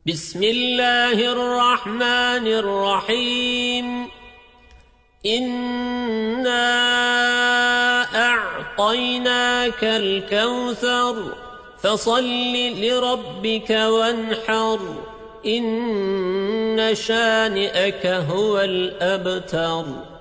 بسم الله الرحمن الرحيم إنا أعطيناك الكوثر فصل لربك وانحر إن شانئك هو الأبتر.